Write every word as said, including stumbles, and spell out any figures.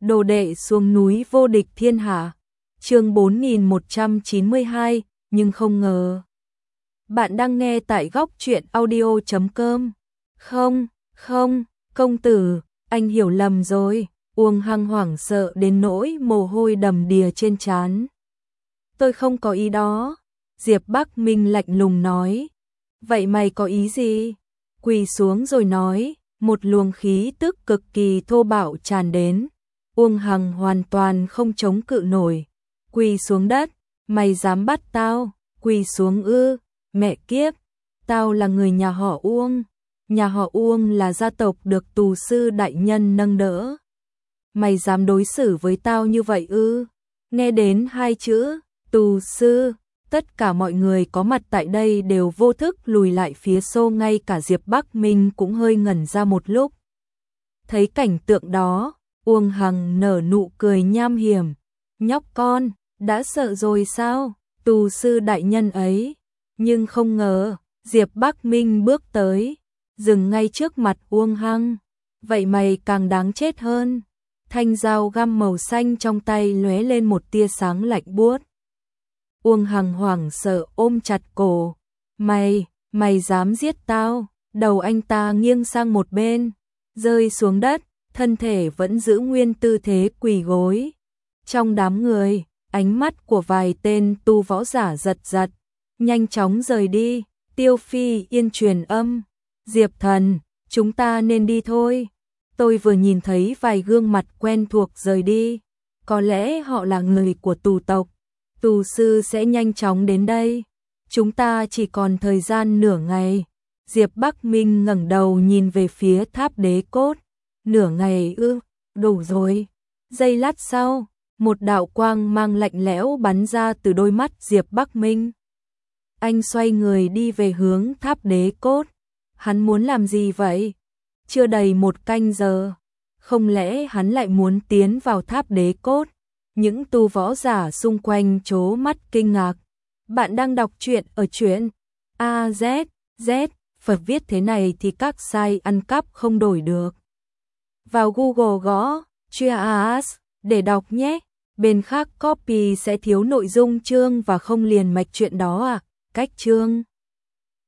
Đồ đệ xuống núi vô địch thiên hạ. Chương bốn nghìn một trăm chín mươi hai, nhưng không ngờ. Bạn đang nghe tại góc truyện audio chấm com. Không, không, công tử, anh hiểu lầm rồi. Uông Hăng hoảng sợ đến nỗi mồ hôi đầm đìa trên trán. Tôi không có ý đó. Diệp Bắc Minh lạnh lùng nói. Vậy mày có ý gì? Quỳ xuống rồi nói. Một luồng khí tức cực kỳ thô bạo tràn đến. Uông Hằng hoàn toàn không chống cự nổi. Quỳ xuống đất. Mày dám bắt tao? Quỳ xuống ư? Mẹ kiếp. Tao là người nhà họ Uông. Nhà họ Uông là gia tộc được tù sư đại nhân nâng đỡ. Mày dám đối xử với tao như vậy ư? Nghe đến hai chữ tù sư, tất cả mọi người có mặt tại đây đều vô thức lùi lại phía sau, ngay cả Diệp Bắc Minh cũng hơi ngẩn ra một lúc. Thấy cảnh tượng đó, Uông Hằng nở nụ cười nham hiểm. Nhóc con, đã sợ rồi sao? Tù sư đại nhân ấy. Nhưng không ngờ, Diệp Bắc Minh bước tới, dừng ngay trước mặt Uông Hằng. Vậy mày càng đáng chết hơn. Thanh dao găm màu xanh trong tay lóe lên một tia sáng lạnh buốt. Uông Hằng hoảng sợ ôm chặt cổ. Mày, mày dám giết tao? Đầu anh ta nghiêng sang một bên, rơi xuống đất, thân thể vẫn giữ nguyên tư thế quỳ gối. Trong đám người, ánh mắt của vài tên tu võ giả giật giật, nhanh chóng rời đi. Tiêu Phi Yên truyền âm. Diệp thần, chúng ta nên đi thôi. Tôi vừa nhìn thấy vài gương mặt quen thuộc rời đi. Có lẽ họ là người của tù tộc. Tù sư sẽ nhanh chóng đến đây. Chúng ta chỉ còn thời gian nửa ngày. Diệp Bắc Minh ngẩng đầu nhìn về phía tháp đế cốt. Nửa ngày ư? Đủ rồi. Giây lát sau, một đạo quang mang lạnh lẽo bắn ra từ đôi mắt Diệp Bắc Minh. Anh xoay người đi về hướng tháp đế cốt. Hắn muốn làm gì vậy? Chưa đầy một canh giờ. Không lẽ hắn lại muốn tiến vào tháp đế cốt? Những tu võ giả xung quanh trố mắt kinh ngạc. Bạn đang đọc truyện ở truyện A Z Z. Phật viết thế này thì các site ăn cắp không đổi được. Vào Google gõ Trias để đọc nhé. Bên khác copy sẽ thiếu nội dung chương và không liền mạch truyện đó à. Cách chương